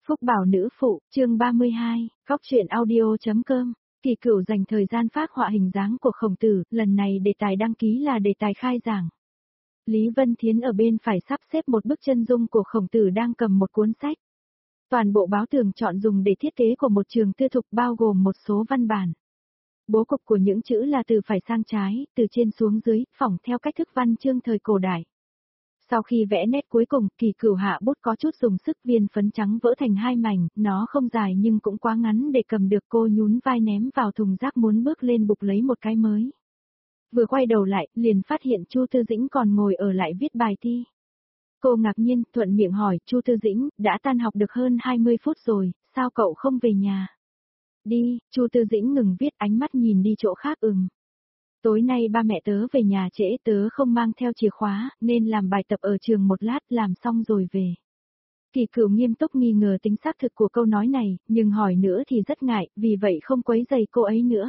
Phúc Bảo nữ phụ, chương 32, góc truyện audio.com. Kỳ Cửu dành thời gian phác họa hình dáng của Khổng Tử, lần này đề tài đăng ký là đề tài khai giảng. Lý Vân Thiến ở bên phải sắp xếp một bức chân dung của Khổng Tử đang cầm một cuốn sách. Toàn bộ báo tường chọn dùng để thiết kế của một trường tư thục bao gồm một số văn bản. Bố cục của những chữ là từ phải sang trái, từ trên xuống dưới, phỏng theo cách thức văn chương thời cổ đại. Sau khi vẽ nét cuối cùng, Kỳ Cửu hạ bút có chút dùng sức, viên phấn trắng vỡ thành hai mảnh, nó không dài nhưng cũng quá ngắn để cầm được, cô nhún vai ném vào thùng rác muốn bước lên bục lấy một cái mới. Vừa quay đầu lại, liền phát hiện Chu Tư Dĩnh còn ngồi ở lại viết bài thi. Cô ngạc nhiên, thuận miệng hỏi, Chu Tư Dĩnh, đã tan học được hơn 20 phút rồi, sao cậu không về nhà? Đi, Chu Tư Dĩnh ngừng viết, ánh mắt nhìn đi chỗ khác. Tối nay ba mẹ tớ về nhà trễ, tớ không mang theo chìa khóa, nên làm bài tập ở trường một lát, làm xong rồi về. Kỳ Cửu nghiêm túc nghi ngờ tính xác thực của câu nói này, nhưng hỏi nữa thì rất ngại, vì vậy không quấy rầy cô ấy nữa.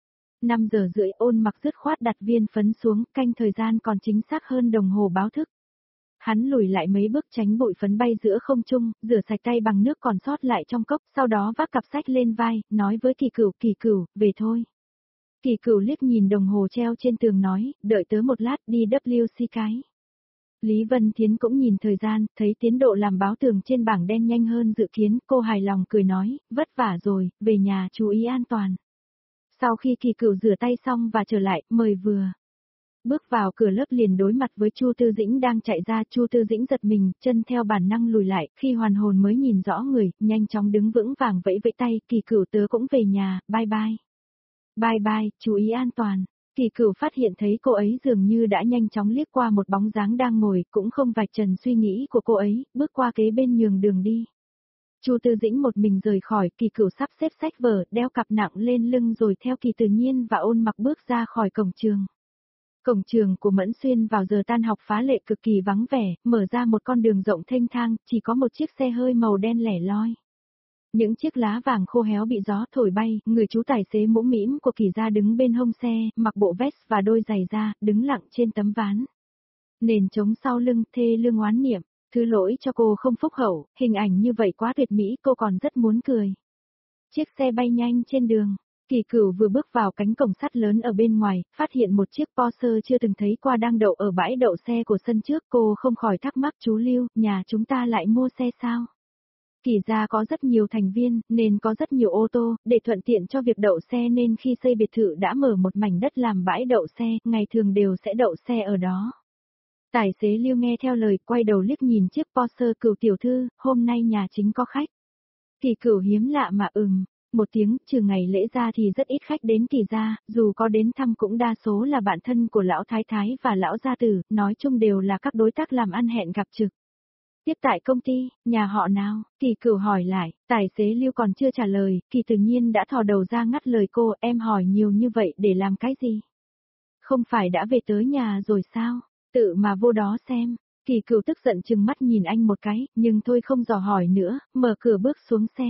5 giờ rưỡi, Ôn Mặc dứt khoát đặt viên phấn xuống, canh thời gian còn chính xác hơn đồng hồ báo thức. Hắn lùi lại mấy bước tránh bụi phấn bay giữa không trung, rửa sạch tay bằng nước còn sót lại trong cốc, sau đó vác cặp sách lên vai, nói với Kỳ Cửu, về thôi. Kỳ Cửu liếc nhìn đồng hồ treo trên tường nói, đợi tớ một lát, đi WC cái. Lý Vân Thiến cũng nhìn thời gian, thấy tiến độ làm báo tường trên bảng đen nhanh hơn dự kiến, cô hài lòng cười nói, vất vả rồi, về nhà chú ý an toàn. Sau khi Kỳ Cửu rửa tay xong và trở lại, mời vừa. Bước vào cửa lớp liền đối mặt với Chu Tư Dĩnh đang chạy ra, Chu Tư Dĩnh giật mình, chân theo bản năng lùi lại, khi hoàn hồn mới nhìn rõ người, nhanh chóng đứng vững vàng vẫy vẫy tay, Kỳ Cửu tớ cũng về nhà, bye bye. Bye bye, chú ý an toàn. Kỳ Cửu phát hiện thấy cô ấy dường như đã nhanh chóng liếc qua một bóng dáng đang ngồi, cũng không vạch trần suy nghĩ của cô ấy, bước qua kế bên nhường đường đi. Chu Tư Dĩnh một mình rời khỏi, Kỳ Cửu sắp xếp sách vở, đeo cặp nặng lên lưng rồi theo Kỳ Tự Nhiên và Ôn Mặc bước ra khỏi cổng trường. Cổng trường của Mẫn Xuyên vào giờ tan học phá lệ cực kỳ vắng vẻ, mở ra một con đường rộng thênh thang, chỉ có một chiếc xe hơi màu đen lẻ loi. Những chiếc lá vàng khô héo bị gió thổi bay, người chú tài xế mũm mĩm của Kỳ gia đứng bên hông xe, mặc bộ vest và đôi giày da, đứng lặng trên tấm ván. Nền trống sau lưng, thê lương oán niệm, thứ lỗi cho cô không phúc hậu, hình ảnh như vậy quá tuyệt mỹ, cô còn rất muốn cười. Chiếc xe bay nhanh trên đường. Kỳ Cửu vừa bước vào cánh cổng sắt lớn ở bên ngoài, phát hiện một chiếc Porsche chưa từng thấy qua đang đậu ở bãi đậu xe của sân trước, cô không khỏi thắc mắc, chú Lưu, nhà chúng ta lại mua xe sao? Kỳ gia có rất nhiều thành viên, nên có rất nhiều ô tô, để thuận tiện cho việc đậu xe nên khi xây biệt thự đã mở một mảnh đất làm bãi đậu xe, ngày thường đều sẽ đậu xe ở đó. Tài xế Lưu nghe theo lời, quay đầu liếc nhìn chiếc Porsche, Cửu tiểu thư, hôm nay nhà chính có khách. Kỳ Cửu hiếm lạ mà một tiếng, trừ ngày lễ ra thì rất ít khách đến Kỳ gia, dù có đến thăm cũng đa số là bạn thân của lão thái thái và lão gia tử, nói chung đều là các đối tác làm ăn hẹn gặp trực. Tiếp tại công ty, nhà họ nào? Kỳ Cửu hỏi lại, tài xế Lưu còn chưa trả lời, Kỳ Tự Nhiên đã thò đầu ra ngắt lời cô, em hỏi nhiều như vậy để làm cái gì? Không phải đã về tới nhà rồi sao? Tự mà vô đó xem. Kỳ Cửu tức giận trừng mắt nhìn anh một cái, nhưng thôi không dò hỏi nữa, mở cửa bước xuống xe.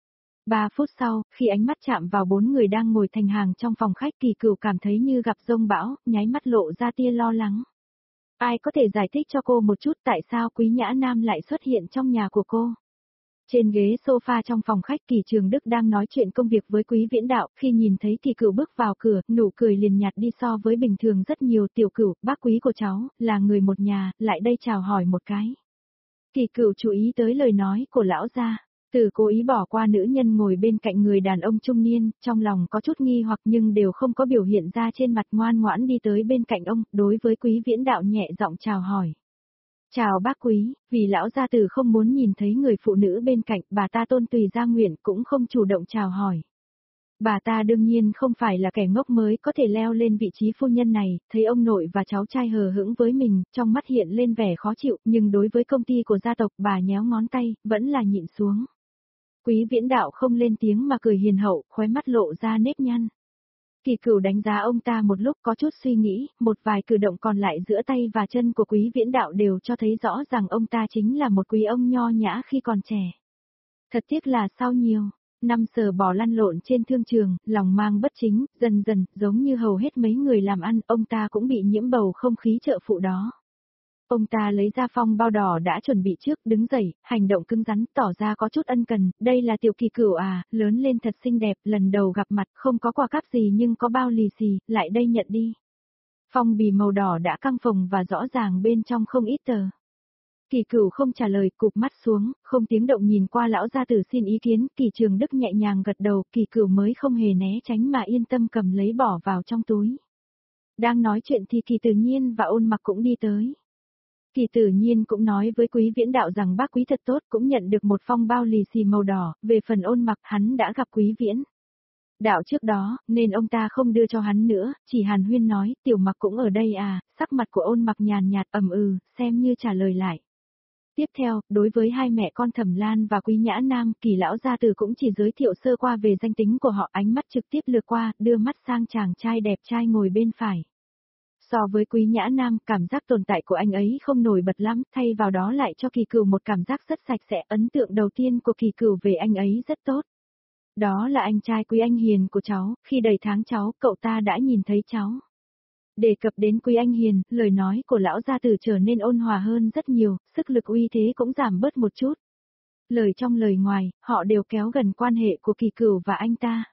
3 phút sau, khi ánh mắt chạm vào 4 người đang ngồi thành hàng trong phòng khách, Kỳ Cửu cảm thấy như gặp giông bão, nháy mắt lộ ra tia lo lắng. Ai có thể giải thích cho cô một chút tại sao Quý Nhã Nam lại xuất hiện trong nhà của cô? Trên ghế sofa trong phòng khách, Kỳ Trường Đức đang nói chuyện công việc với Quý Viễn Đạo, khi nhìn thấy Kỳ Cửu bước vào cửa, nụ cười liền nhạt đi so với bình thường rất nhiều. Tiểu Cửu, bác Quý của cháu, là người một nhà, lại đây chào hỏi một cái. Kỳ Cửu chú ý tới lời nói của lão gia. Từ cố ý bỏ qua nữ nhân ngồi bên cạnh người đàn ông trung niên, trong lòng có chút nghi hoặc nhưng đều không có biểu hiện ra trên mặt, ngoan ngoãn đi tới bên cạnh ông, đối với Quý Viễn Đạo nhẹ giọng chào hỏi. Chào bác Quý, vì lão gia tử không muốn nhìn thấy người phụ nữ bên cạnh, bà ta tôn tùy ra nguyện cũng không chủ động chào hỏi. Bà ta đương nhiên không phải là kẻ ngốc mới có thể leo lên vị trí phu nhân này, thấy ông nội và cháu trai hờ hững với mình, trong mắt hiện lên vẻ khó chịu, nhưng đối với công ty của gia tộc bà nhéo ngón tay, vẫn là nhịn xuống. Quý Viễn Đạo không lên tiếng mà cười hiền hậu, khóe mắt lộ ra nếp nhăn. Kỳ Cửu đánh giá ông ta một lúc có chút suy nghĩ, một vài cử động còn lại giữa tay và chân của Quý Viễn Đạo đều cho thấy rõ rằng ông ta chính là một quý ông nho nhã khi còn trẻ. Thật tiếc là sau nhiều năm sờ bò lăn lộn trên thương trường, lòng mang bất chính, dần dần, giống như hầu hết mấy người làm ăn, ông ta cũng bị nhiễm bầu không khí chợ phụ đó. Ông ta lấy ra phong bao đỏ đã chuẩn bị trước, đứng dậy, hành động cứng rắn, tỏ ra có chút ân cần, đây là Tiểu Kỳ Cửu à, lớn lên thật xinh đẹp, lần đầu gặp mặt, không có quà cáp gì nhưng có bao lì xì, lại đây nhận đi. Phong bì màu đỏ đã căng phồng và rõ ràng bên trong không ít tờ. Kỳ Cửu không trả lời, cụp mắt xuống, không tiếng động nhìn qua lão gia tử xin ý kiến, Kỳ Trường Đức nhẹ nhàng gật đầu, Kỳ Cửu mới không hề né tránh mà yên tâm cầm lấy bỏ vào trong túi. Đang nói chuyện thì Kỳ Tự Nhiên và Ôn Mặc cũng đi tới. Kỳ Tự Nhiên cũng nói với Quý Viễn Đạo rằng bác Quý thật tốt, cũng nhận được một phong bao lì xì màu đỏ, về phần Ôn Mặc hắn đã gặp Quý Viễn Đạo trước đó, nên ông ta không đưa cho hắn nữa, chỉ hàn huyên nói, Tiểu Mặc cũng ở đây à, sắc mặt của Ôn Mặc nhàn nhạt xem như trả lời lại. Tiếp theo, đối với hai mẹ con Thẩm Lan và Quý Nhã Nam, Kỳ lão gia tử cũng chỉ giới thiệu sơ qua về danh tính của họ, ánh mắt trực tiếp lướt qua, đưa mắt sang chàng trai đẹp trai ngồi bên phải. So với Quý Nhã Nam, cảm giác tồn tại của anh ấy không nổi bật lắm, thay vào đó lại cho Kỳ Cửu một cảm giác rất sạch sẽ, ấn tượng đầu tiên của Kỳ Cửu về anh ấy rất tốt. Đó là anh trai Quý Anh Hiền của cháu, khi đầy tháng cháu, cậu ta đã nhìn thấy cháu. Đề cập đến Quý Anh Hiền, lời nói của lão gia tử trở nên ôn hòa hơn rất nhiều, sức lực uy thế cũng giảm bớt một chút. Lời trong lời ngoài, họ đều kéo gần quan hệ của Kỳ Cửu và anh ta.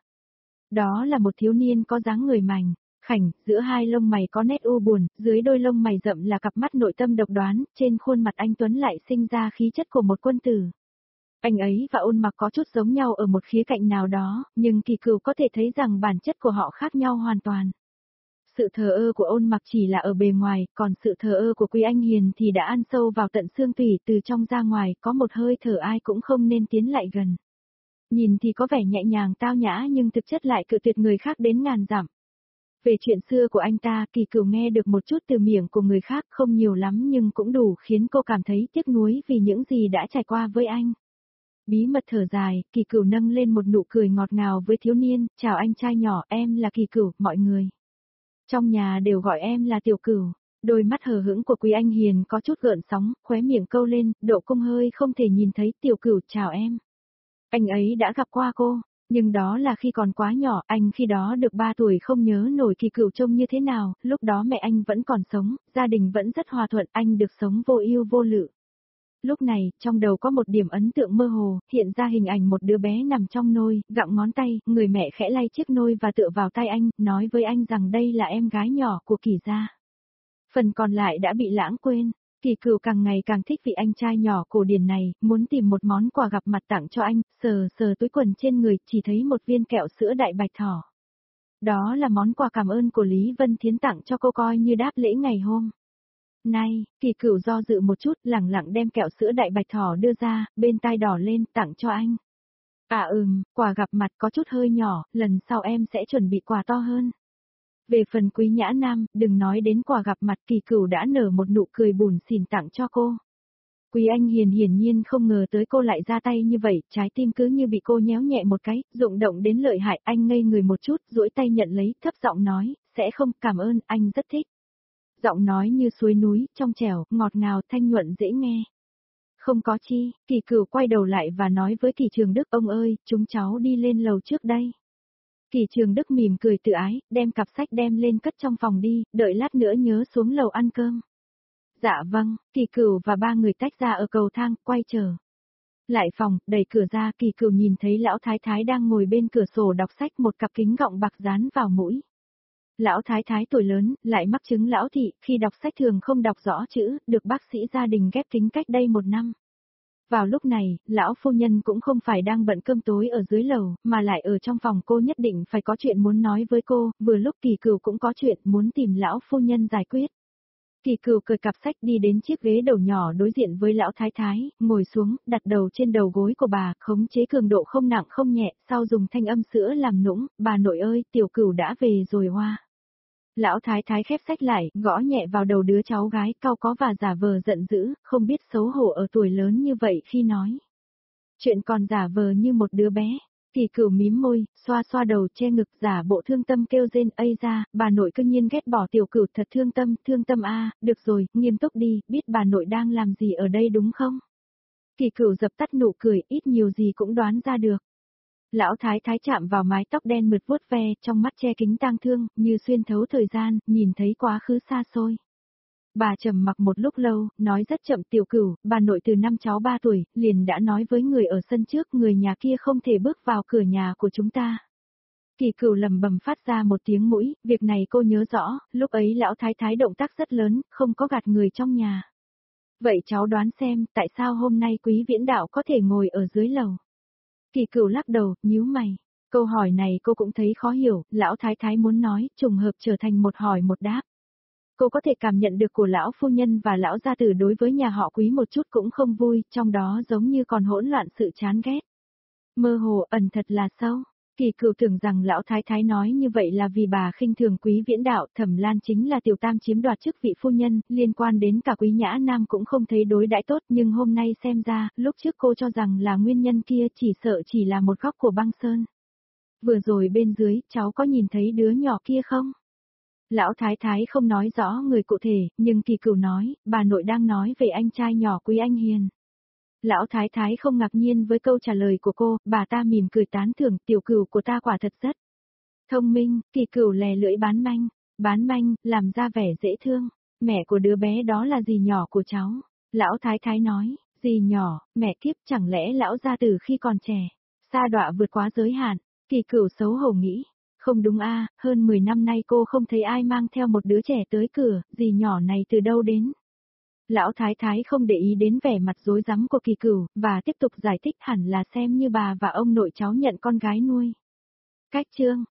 Đó là một thiếu niên có dáng người mảnh, khảnh, giữa hai lông mày có nét u buồn, dưới đôi lông mày rậm là cặp mắt nội tâm độc đoán, trên khuôn mặt anh Tuấn lại sinh ra khí chất của một quân tử. Anh ấy và Ôn Mặc có chút giống nhau ở một khía cạnh nào đó, nhưng Kỳ Cửu có thể thấy rằng bản chất của họ khác nhau hoàn toàn. Sự thờ ơ của Ôn Mặc chỉ là ở bề ngoài, còn sự thờ ơ của Quý Anh Hiền thì đã ăn sâu vào tận xương tủy, từ trong ra ngoài, có một hơi thở ai cũng không nên tiến lại gần. Nhìn thì có vẻ nhẹ nhàng tao nhã nhưng thực chất lại cự tuyệt người khác đến ngàn dặm. Về chuyện xưa của anh ta, Kỳ Cửu nghe được một chút từ miệng của người khác, không nhiều lắm nhưng cũng đủ khiến cô cảm thấy tiếc nuối vì những gì đã trải qua với anh. Bí mật thở dài, Kỳ Cửu nâng lên một nụ cười ngọt ngào với thiếu niên, chào anh trai nhỏ, em là Kỳ Cửu, mọi người trong nhà đều gọi em là Tiểu Cửu. Đôi mắt hờ hững của Quý Anh Hiền có chút gợn sóng, khóe miệng câu lên, độ cung hơi không thể nhìn thấy, Tiểu Cửu chào em. Anh ấy đã gặp qua cô, nhưng đó là khi còn quá nhỏ, anh khi đó được 3 tuổi không nhớ nổi Kỳ Cửu trông như thế nào, lúc đó mẹ anh vẫn còn sống, gia đình vẫn rất hòa thuận, anh được sống vô ưu vô lự. Lúc này, trong đầu có một điểm ấn tượng mơ hồ, hiện ra hình ảnh một đứa bé nằm trong nôi, gặm ngón tay, người mẹ khẽ lay chiếc nôi và tựa vào tay anh, nói với anh rằng đây là em gái nhỏ của Kỳ gia. Phần còn lại đã bị lãng quên. Kỳ Cửu càng ngày càng thích vị anh trai nhỏ cổ điển này, muốn tìm một món quà gặp mặt tặng cho anh, sờ sờ túi quần trên người, chỉ thấy một viên kẹo sữa đại bạch thỏ. Đó là món quà cảm ơn của Lý Vân Thiến tặng cho cô coi như đáp lễ ngày hôm nay. Kỳ Cửu do dự một chút, lẳng lặng đem kẹo sữa đại bạch thỏ đưa ra, bên tai đỏ lên, tặng cho anh. Quà gặp mặt có chút hơi nhỏ, lần sau em sẽ chuẩn bị quà to hơn. Về phần Quý Nhã Nam, đừng nói đến quà gặp mặt, Kỳ Cửu đã nở một nụ cười bủn xỉn tặng cho cô. Quý Anh Hiền hiển nhiên không ngờ tới cô lại ra tay như vậy, trái tim cứ như bị cô nhéo nhẹ một cái, rụng động đến lợi hại, anh ngây người một chút, duỗi tay nhận lấy, thấp giọng nói, sẽ không, cảm ơn, anh rất thích. Giọng nói như suối núi, trong trẻo, ngọt ngào, thanh nhuận dễ nghe. Không có chi, Kỳ Cửu quay đầu lại và nói với Kỳ Trường Đức, ông ơi, chúng cháu đi lên lầu trước đây. Kỳ Trường Đức mỉm cười tự ái, đem cặp sách đem lên cất trong phòng đi, đợi lát nữa nhớ xuống lầu ăn cơm. Dạ vâng, Kỳ Cửu và 3 người tách ra ở cầu thang, quay trở lại phòng, đẩy cửa ra, Kỳ Cửu nhìn thấy lão thái thái đang ngồi bên cửa sổ đọc sách, một cặp kính gọng bạc dán vào mũi. Lão thái thái tuổi lớn, lại mắc chứng lão thị, khi đọc sách thường không đọc rõ chữ, được bác sĩ gia đình ghép kính cách đây 1 năm. Vào lúc này, lão phu nhân cũng không phải đang bận cơm tối ở dưới lầu, mà lại ở trong phòng, cô nhất định phải có chuyện muốn nói với cô, vừa lúc Kỳ Cửu cũng có chuyện muốn tìm lão phu nhân giải quyết. Kỳ Cửu cởi cặp sách đi đến chiếc ghế đầu nhỏ đối diện với lão thái thái, ngồi xuống, đặt đầu trên đầu gối của bà, khống chế cường độ không nặng không nhẹ, sau dùng thanh âm sữa làm nũng, bà nội ơi, Tiểu Cửu đã về rồi hoa. Lão thái thái khép sách lại, gõ nhẹ vào đầu đứa cháu gái, cau có và giả vờ giận dữ, không biết xấu hổ ở tuổi lớn như vậy khi nói chuyện còn giả vờ như một đứa bé. Kỳ Cửu mím môi, xoa xoa đầu che ngực, giả bộ thương tâm kêu rên, ây ra, bà nội cư nhiên ghét bỏ Tiểu Cửu, thật thương tâm a, được rồi, nghiêm túc đi, biết bà nội đang làm gì ở đây đúng không? Kỳ Cửu dập tắt nụ cười, ít nhiều gì cũng đoán ra được. Lão thái thái chạm vào mái tóc đen mượt vuốt ve, trong mắt che kính tang thương, như xuyên thấu thời gian, nhìn thấy quá khứ xa xôi. Bà trầm mặc một lúc lâu, nói rất chậm, Tiểu Cửu, bà nội từ năm cháu 3 tuổi, liền đã nói với người ở sân trước, người nhà kia không thể bước vào cửa nhà của chúng ta. Kỳ Cửu lẩm bẩm phát ra một tiếng mũi, việc này cô nhớ rõ, lúc ấy lão thái thái động tác rất lớn, không có gạt người trong nhà. Vậy cháu đoán xem, tại sao hôm nay Quý Viễn Đạo có thể ngồi ở dưới lầu? Kỳ Cửu lắc đầu, nhíu mày. Câu hỏi này cô cũng thấy khó hiểu, lão thái thái muốn nói, trùng hợp trở thành một hỏi một đáp. Cô có thể cảm nhận được của lão phu nhân và lão gia tử đối với nhà họ Quý một chút cũng không vui, trong đó giống như còn hỗn loạn sự chán ghét. Mơ hồ ẩn thật là sâu. Kỳ Cửu tưởng rằng lão thái thái nói như vậy là vì bà khinh thường Quý Viễn Đạo, Thẩm Lan chính là tiểu tam chiếm đoạt chức vị phu nhân, liên quan đến cả Quý Nhã Nam cũng không thấy đối đãi tốt, nhưng hôm nay xem ra, lúc trước cô cho rằng là nguyên nhân kia chỉ sợ chỉ là một góc của băng sơn. Vừa rồi bên dưới, cháu có nhìn thấy đứa nhỏ kia không? Lão thái thái không nói rõ người cụ thể, nhưng Kỳ Cửu nói, bà nội đang nói về anh trai nhỏ Quý Anh Hiền. Lão thái thái không ngạc nhiên với câu trả lời của cô, bà ta mỉm cười tán thưởng, Tiểu Cửu của ta quả thật rất thông minh. Kỳ Cửu lè lưỡi bán manh, làm ra vẻ dễ thương. Mẹ của đứa bé đó là dì nhỏ của cháu. Lão thái thái nói, dì nhỏ, mẹ kiếp, chẳng lẽ lão gia tử khi còn trẻ, sa đọa vượt quá giới hạn. Kỳ Cửu xấu hổ nghĩ, không đúng a, hơn 10 năm nay cô không thấy ai mang theo một đứa trẻ tới cửa, dì nhỏ này từ đâu đến? Lão thái thái không để ý đến vẻ mặt rối rắm của Kỳ Cửu, và tiếp tục giải thích, hẳn là xem như bà và ông nội cháu nhận con gái nuôi. Cách chương